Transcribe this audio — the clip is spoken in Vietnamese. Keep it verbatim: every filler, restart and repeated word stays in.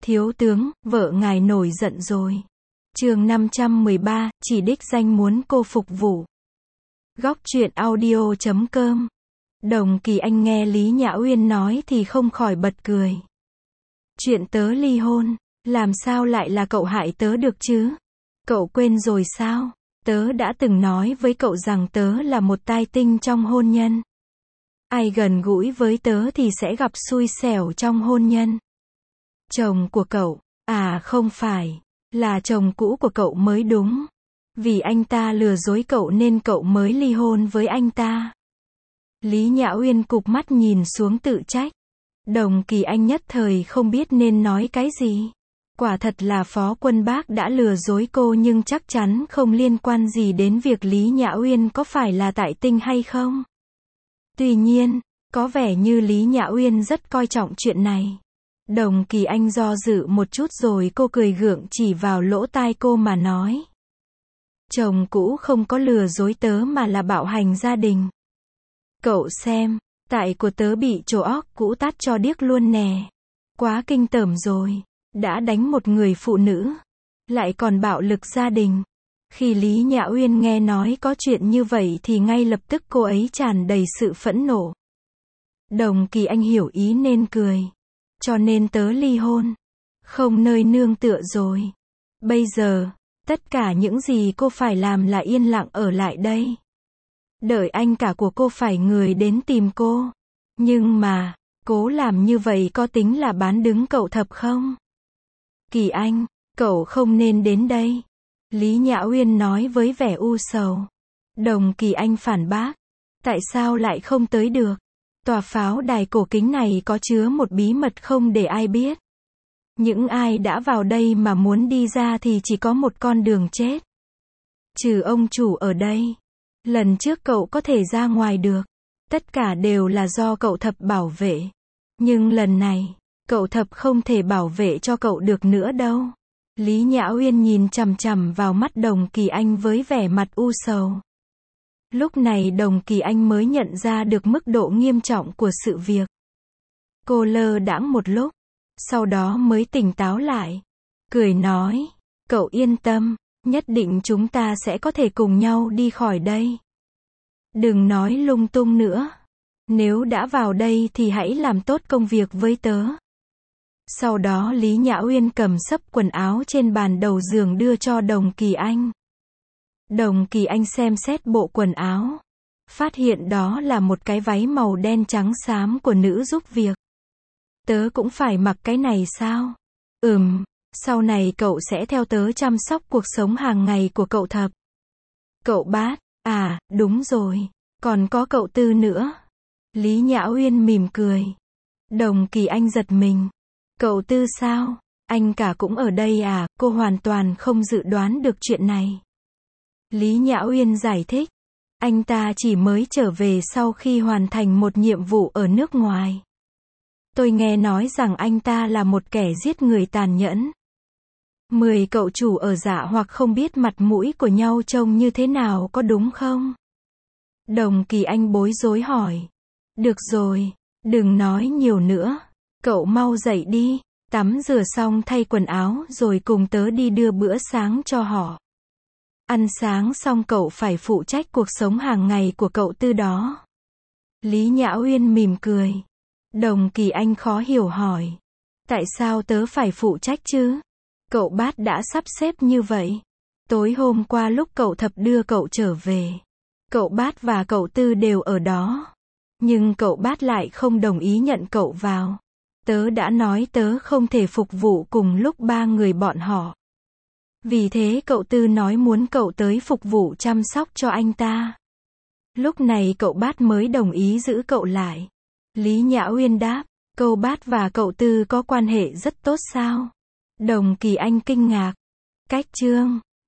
Thiếu tướng, vợ ngài nổi giận rồi. Chương năm trăm mười ba, chỉ đích danh muốn cô phục vụ. Góc truyện audio chấm com. Đồng Kỳ Anh nghe Lý Nhã Uyên nói thì không khỏi bật cười. Chuyện tớ ly hôn, làm sao lại là cậu hại tớ được chứ? Cậu quên rồi sao? Tớ đã từng nói với cậu rằng tớ là một tai tinh trong hôn nhân. Ai gần gũi với tớ thì sẽ gặp xui xẻo trong hôn nhân. Chồng của cậu, à không phải, là chồng cũ của cậu mới đúng. Vì anh ta lừa dối cậu nên cậu mới ly hôn với anh ta. Lý Nhã Uyên cụp mắt nhìn xuống tự trách. Đồng Kỳ Anh nhất thời không biết nên nói cái gì. Quả thật là Phó Quân Bác đã lừa dối cô nhưng chắc chắn không liên quan gì đến việc Lý Nhã Uyên có phải là tại tinh hay không. Tuy nhiên, có vẻ như Lý Nhã Uyên rất coi trọng chuyện này. Đồng Kỳ Anh do dự một chút rồi cô cười gượng chỉ vào lỗ tai cô mà nói. Chồng cũ không có lừa dối tớ mà là bạo hành gia đình. Cậu xem, tại của tớ bị trồ óc cũ tát cho điếc luôn nè. Quá kinh tởm rồi, đã đánh một người phụ nữ, lại còn bạo lực gia đình. Khi Lý Nhã Uyên nghe nói có chuyện như vậy thì ngay lập tức cô ấy tràn đầy sự phẫn nộ. Đồng Kỳ Anh hiểu ý nên cười. Cho nên tớ ly hôn. Không nơi nương tựa rồi. Bây giờ, tất cả những gì cô phải làm là yên lặng ở lại đây. Đợi anh cả của cô phải người đến tìm cô. Nhưng mà, cố làm như vậy có tính là bán đứng cậu Thập không? Kỳ Anh, cậu không nên đến đây. Lý Nhã Uyên nói với vẻ u sầu. Đồng Kỳ Anh phản bác. Tại sao lại không tới được? Tòa pháo đài cổ kính này có chứa một bí mật không để ai biết. Những ai đã vào đây mà muốn đi ra thì chỉ có một con đường chết. Trừ ông chủ ở đây. Lần trước cậu có thể ra ngoài được. Tất cả đều là do cậu Thập bảo vệ. Nhưng lần này, cậu Thập không thể bảo vệ cho cậu được nữa đâu. Lý Nhã Uyên nhìn chằm chằm vào mắt Đồng Kỳ Anh với vẻ mặt u sầu. Lúc này Đồng Kỳ Anh mới nhận ra được mức độ nghiêm trọng của sự việc. Cô lơ đãng một lúc, sau đó mới tỉnh táo lại. Cười nói, cậu yên tâm, nhất định chúng ta sẽ có thể cùng nhau đi khỏi đây. Đừng nói lung tung nữa. Nếu đã vào đây thì hãy làm tốt công việc với tớ. Sau đó Lý Nhã Uyên cầm xấp quần áo trên bàn đầu giường đưa cho Đồng Kỳ Anh. Đồng Kỳ Anh xem xét bộ quần áo. Phát hiện đó là một cái váy màu đen trắng xám của nữ giúp việc. Tớ cũng phải mặc cái này sao? Ừm, sau này cậu sẽ theo tớ chăm sóc cuộc sống hàng ngày của cậu Thập. Cậu Bát, à, đúng rồi, còn có cậu Tư nữa. Lý Nhã Uyên mỉm cười. Đồng Kỳ Anh giật mình. Cậu Tư sao? Anh cả cũng ở đây à? Cô hoàn toàn không dự đoán được chuyện này. Lý Nhã Uyên giải thích. Anh ta chỉ mới trở về sau khi hoàn thành một nhiệm vụ ở nước ngoài. Tôi nghe nói rằng anh ta là một kẻ giết người tàn nhẫn. Mười cậu chủ ở Dạ hoặc không biết mặt mũi của nhau trông như thế nào có đúng không? Đồng Kỳ Anh bối rối hỏi. Được rồi, đừng nói nhiều nữa. Cậu mau dậy đi, tắm rửa xong thay quần áo rồi cùng tớ đi đưa bữa sáng cho họ. Ăn sáng xong cậu phải phụ trách cuộc sống hàng ngày của cậu Tư đó. Lý Nhã Uyên mỉm cười. Đồng Kỳ Anh khó hiểu hỏi. Tại sao tớ phải phụ trách chứ? Cậu Bát đã sắp xếp như vậy. Tối hôm qua lúc cậu Thập đưa cậu trở về, cậu Bát và cậu Tư đều ở đó. Nhưng cậu Bát lại không đồng ý nhận cậu vào. Tớ đã nói tớ không thể phục vụ cùng lúc ba người bọn họ. Vì thế cậu Tư nói muốn cậu tới phục vụ chăm sóc cho anh ta. Lúc này cậu Bát mới đồng ý giữ cậu lại. Lý Nhã Uyên đáp, cậu Bát và cậu Tư có quan hệ rất tốt sao? Đồng Kỳ Anh kinh ngạc. Cách chương